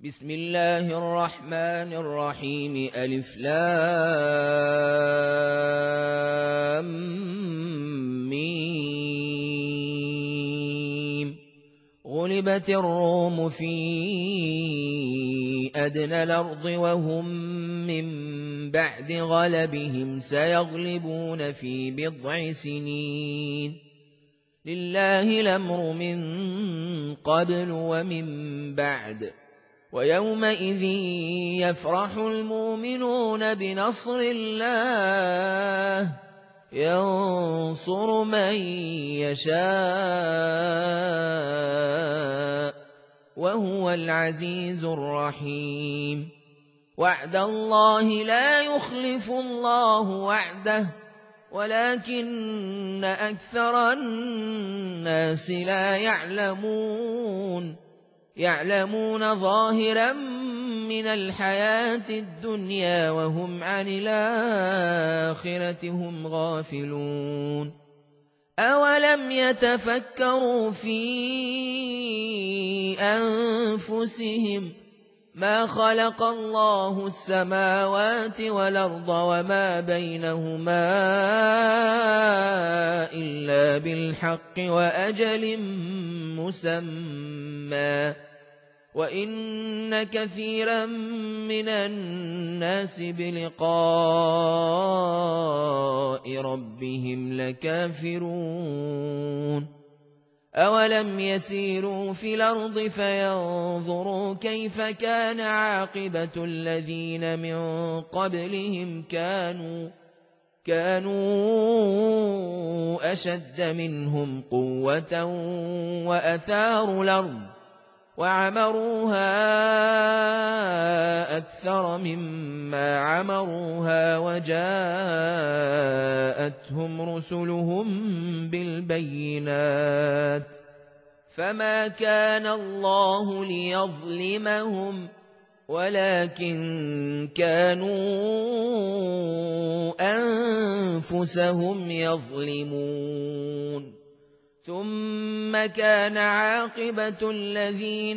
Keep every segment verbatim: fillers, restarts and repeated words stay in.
بسم الله الرحمن الرحيم ألف لام ميم غلبت الروم في أدنى الأرض وهم من بعد غلبهم سيغلبون في بضع سنين لله الأمر من قبل ومن بعد ويومئذ يفرح المؤمنون بنصر الله ينصر من يشاء وهو العزيز الرحيم وعد الله لا يخلف الله وعده ولكن أكثر الناس لا يعلمون يعلمون ظاهرا من الحياة الدنيا وهم عن الآخرة هم غافلون أولم يتفكروا في أنفسهم ما خلق الله السماوات والأرض وما بينهما إلا بالحق وأجل مسمى وإن كثيرا من الناس بلقاء ربهم لكافرون أولم يسيروا في الأرض فينظروا كيف كان عاقبة الذين من قبلهم كانوا كانوا أشد منهم قوة وأثاروا الأرض وعمروها أكثر مما عمروها وجاءتهم رسلهم بالبينات فما كان الله ليظلمهم ولكن كانوا أنفسهم يظلمون ثم كان عاقبة الذين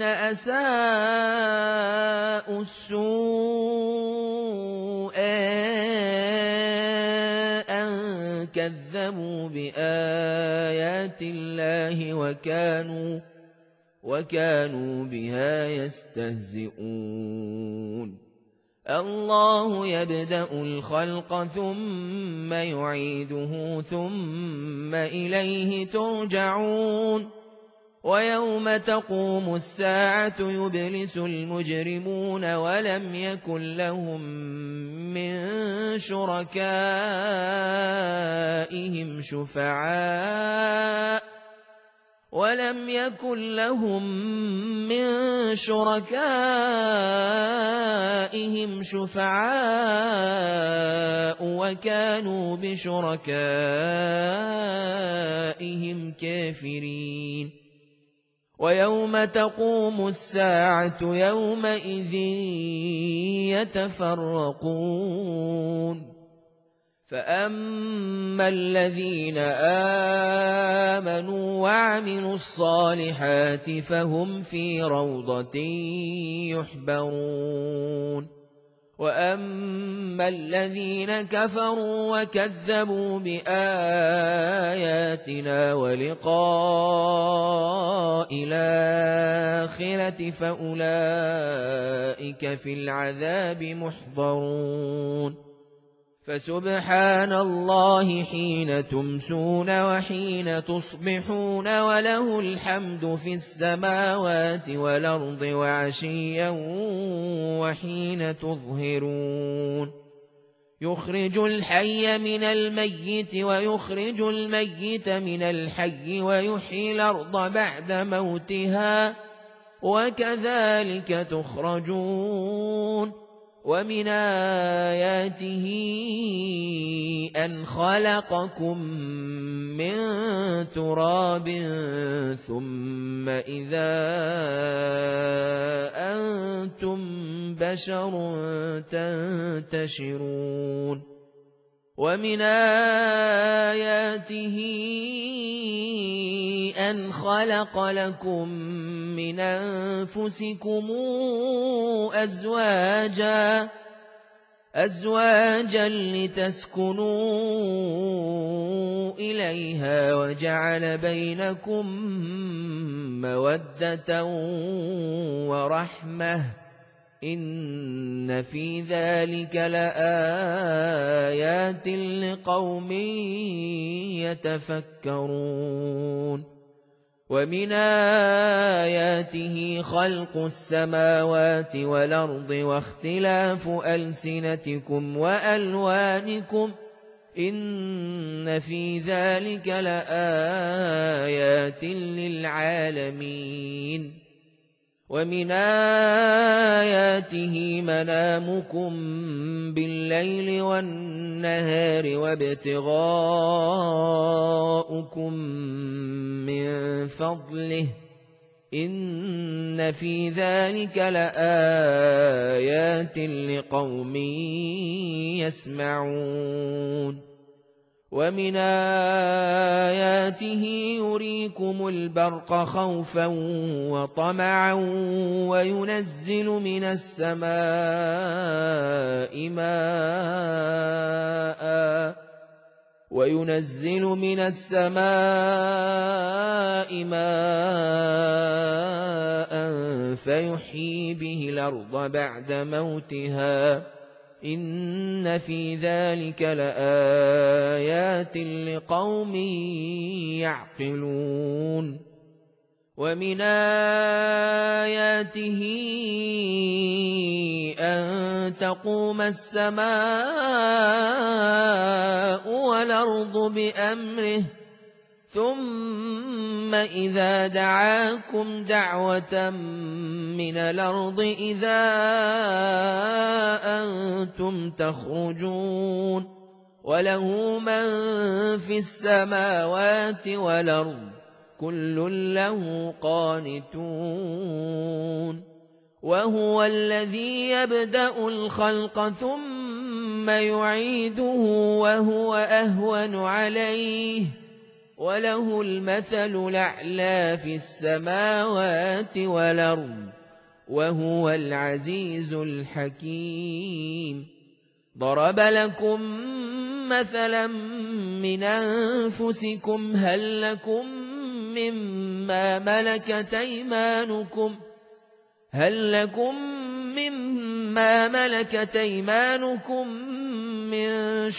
أساءوا السوء أن كذبوا بآيات الله وكانوا وكانوا بها يستهزئون الله يبدأ الخلق ثم يعيده ثم إليه ترجعون ويوم تقوم الساعة يبلس المجرمون ولم يكن لهم من شركائهم شفعاء ولم يكن لهم من شركائهم شفعاء وكانوا بشركائهم كافرين ويوم تقوم الساعة يومئذ يتفرقون فأما الذين آمنوا وعملوا الصالحات فهم في روضة يحبرون وأما الذين كفروا وكذبوا بآياتنا ولقاء الآخرة فأولئك في العذاب محضرون فسبحان الله حين تمسون وحين تصبحون وله الحمد في السماوات والأرض وعشيا وحين تظهرون يخرج الحي من الميت ويخرج الميت من الحي ويحيي الأرض بعد موتها وكذلك تخرجون ومن آياته أن خلقكم من تراب ثم إذا أنتم بشر تنتشرون ومن آياته أن خلق لكم من أنفسكم أزواجا أزواجا لتسكنوا إليها وجعل بينكم مودة ورحمة إن في ذلك لآيات لقوم يتفكرون ومن آياته خلق السماوات والأرض واختلاف ألسنتكم وألوانكم إن في ذلك لآيات للعالمين ومن آياته منامكم بالليل والنهار وابتغاؤكم من فضله إن في ذلك لآيات لقوم يسمعون ومن آياته يريكم البرق خوفا وطمعا وينزل من السماء ماء وينزل من السماء ماء فيحيي به الأرض بعد موتها إن في ذلك لآيات لقوم يعقلون ومن آياته أن تقوم السماء والأرض بأمره ثم إذا دعاكم دعوة من الأرض إذا أنتم تخرجون وله من في السماوات والأرض كل له قانتون وهو الذي يبدأ الخلق ثم يعيده وهو أهون عليه وله المثل الأعلى في السماوات والأرض وهو العزيز الحكيم ضرب لكم مثلا من أنفسكم هل لكم مما ملكت أيمانكم هل لكم مما ملكت أيمانكم من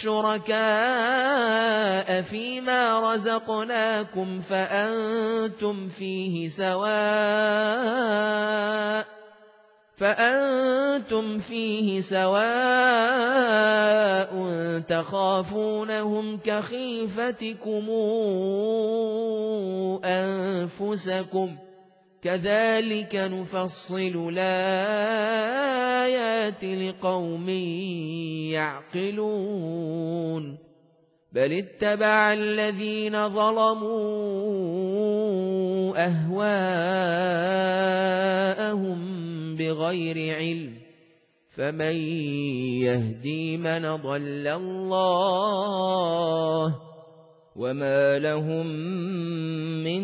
شركاء فيما رزقناكم فأنتم فيه سواء فأنتم فيه سواء تخافونهم كخيفتكم أنفسكم كذلك نفصل الآيات لقوم يعقلون بل اتبع الذين ظلموا أهواءهم بغير علم فمن يهدي من ضل الله وما لهم من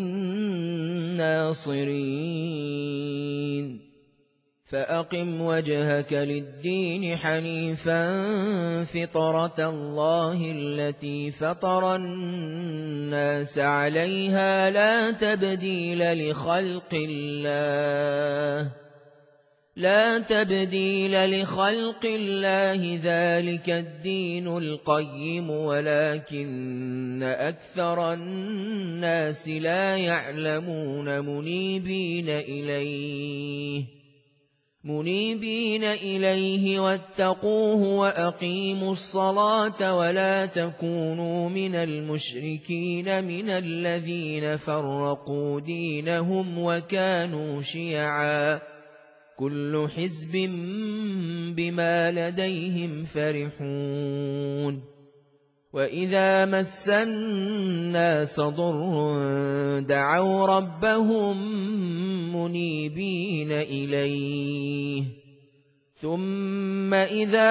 ناصرين فأقم وجهك للدين حنيفا فطرة الله التي فطر الناس عليها لا تبديل لخلق الله لا تبديل لخلق الله ذلك الدين القيم ولكن أكثر الناس لا يعلمون منيبين إليه منيبين إليه واتقوه وأقيموا الصلاة ولا تكونوا من المشركين من الذين فرقوا دينهم وكانوا شيعا كل حزب بما لديهم فرحون وإذا مس الناس ضر دعوا ربهم منيبين إليه ثم إذا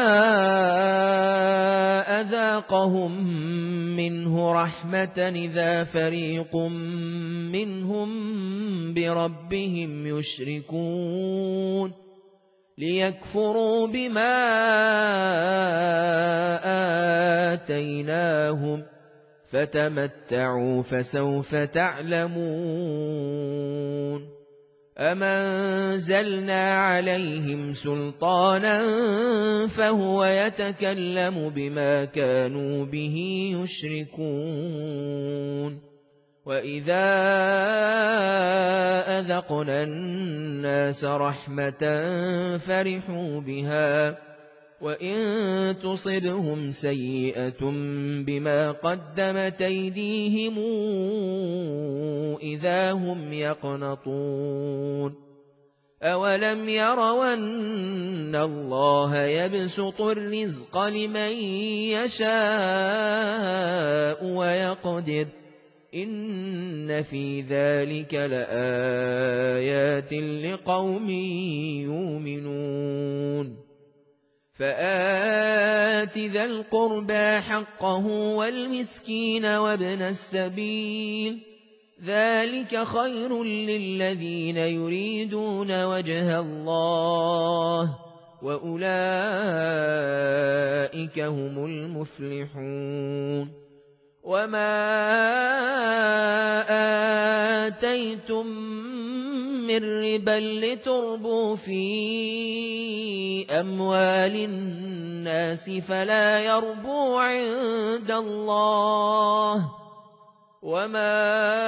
أذاقهم منه رحمة إذا فريق منهم بربهم يشركون ليكفروا بما آتيناهم فتمتعوا فسوف تعلمون أم أنزلنا عليهم سلطانا فهو يتكلم بما كانوا به يشركون وإذا أذقنا الناس رحمة فرحوا بها وإن تصبهم سيئة بما قدمت أيديهم إذا هم يقنطون أولم يروا أن الله يبسط الرزق لمن يشاء ويقدر إن في ذلك لآيات لقوم يؤمنون فآت ذا القربى حقه والمسكين وابن السبيل ذلك خير للذين يريدون وجه الله وأولئك هم المفلحون وما آتيتم من ربا لتربوا في أموال الناس فلا يربو عند الله وما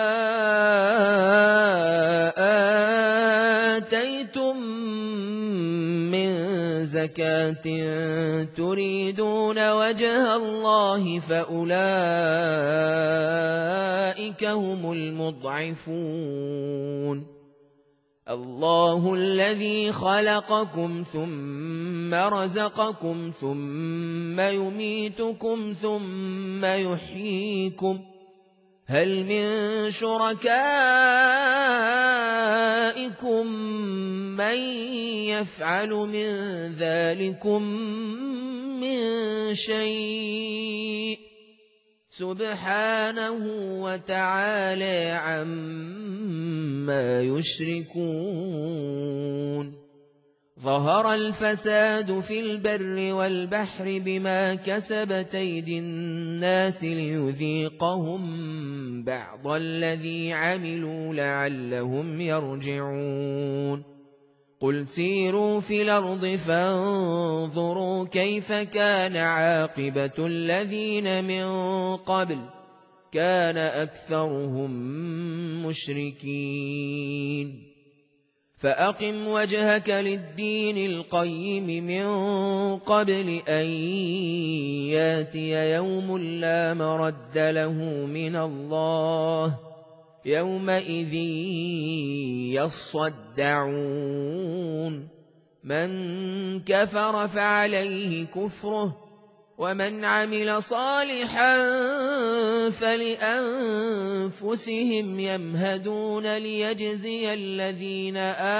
آتيتم من زكاة تريدون وجه الله فأولئك هم المضعفون الله الذي خلقكم ثم رزقكم ثم يميتكم ثم يحييكم هل من شركائكم من يفعل من ذلكم من شيء سبحانه وتعالى عما يشركون ظهر الفساد في البر والبحر بما كسبت أيدي الناس ليذيقهم بعض الذي عملوا لعلهم يرجعون قل سيروا في الأرض فانظروا كيف كان عاقبة الذين من قبل كان أكثرهم مشركين فأقم وجهك للدين القيم من قبل أن ياتي يوم لا مرد له من الله يومئذ يصدعون من كفر فعليه كفره ومن عمل صالحا فلأنفسهم يمهدون ليجزي الذين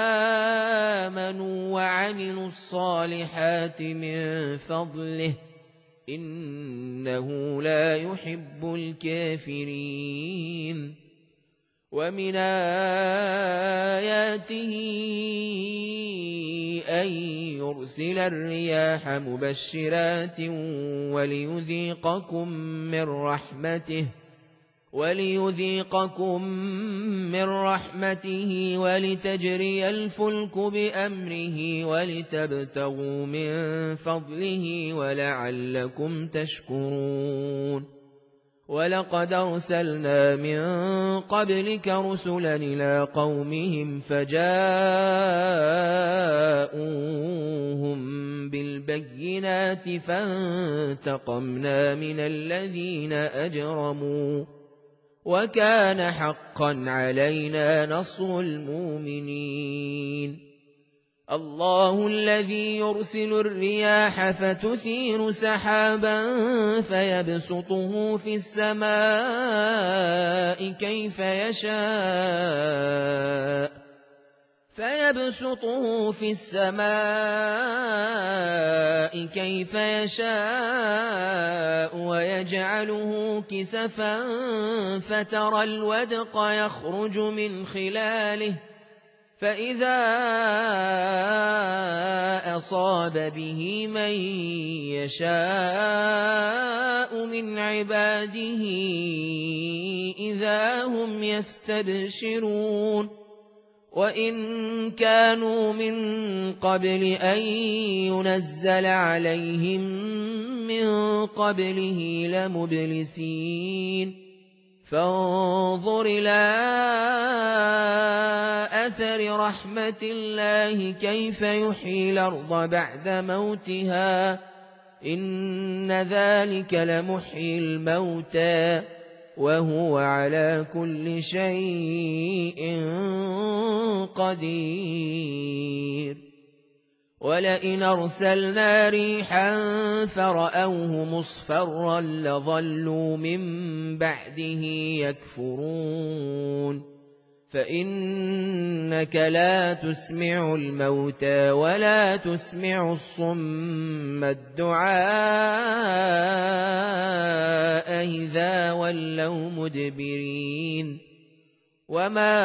آمنوا وعملوا الصالحات من فضله إنه لا يحب الكافرين ومن آياته أن يرسل الرياح مبشرات وليذيقكم من رحمته وليذيقكم من رحمته ولتجري الفلك بأمره ولتبتغوا من فضله ولعلكم تشكرون ولقد أرسلنا من قبلك رسلا إلى قومهم فجاءوهم بالبينات فانتقمنا من الذين أجرموا وكان حقا علينا نصر المؤمنين الله الذي يرسل الرياح فتثير سحابا فيبسطه في السماء كيف يشاء فيبسطه في السماء كيف يشاء ويجعله كسفا فترى الودق يخرج من خلاله فإذا أصاب به من يشاء من عباده إذا هم يستبشرون وإن كانوا من قبل أن ينزل عليهم من قبله لمبلسين فانظر إلى أثر رحمة الله كيف يحيي الأرض بعد موتها إن ذلك لمحيي الموتى وهو على كل شيء قدير ولئن أرسلنا ريحا فرأوه مصفرا لظلوا من بعده يكفرون فإنك لا تسمع الموتى ولا تسمع الصم الدعاء إذا ولوا مدبرين وما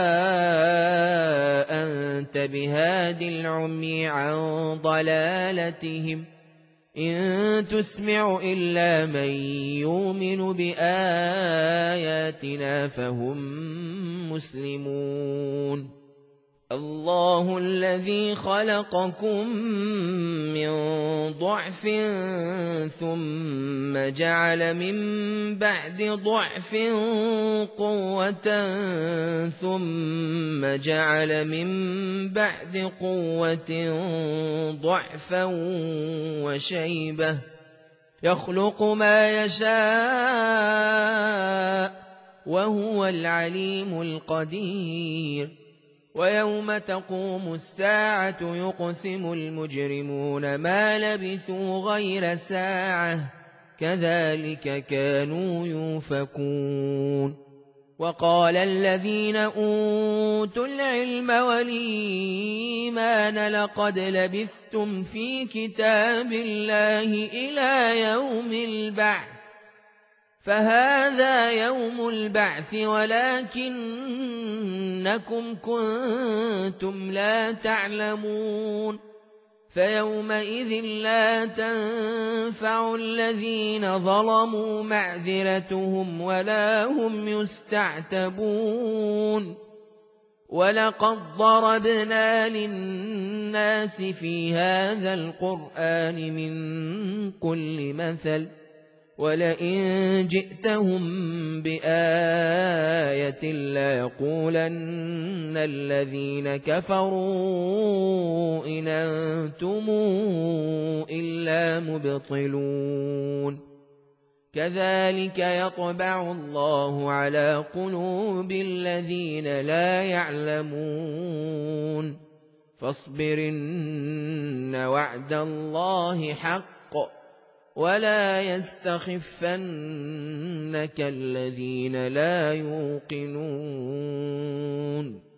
أنت بهاد العمي عن ضلالتهم إن تسمع إلا من يؤمن بآياتنا فهم مسلمون الله الذي خلقكم من ضعف ثم جعل من بعد ضعف قوة ثم جعل من بعد قوة ضعفا وشيبة يخلق ما يشاء وهو العليم القدير ويوم تقوم الساعة يقسم المجرمون ما لبثوا غير ساعة كذلك كانوا يؤفكون وقال الذين أوتوا العلم والإيمان لقد لبثتم في كتاب الله إلى يوم البعث فهذا يوم البعث ولكنكم كنتم لا تعلمون فيومئذ لا تنفع الذين ظلموا معذرتهم ولا هم يستعتبون ولقد ضربنا للناس في هذا القرآن من كل مثل ولئن جئتهم بآية ليقولن الذين كفروا إن أنتم إلا مبطلون كذلك يطبع الله على قلوب الذين لا يعلمون فاصبر إن وعد الله حق ولا يستخفنك الذين لا يوقنون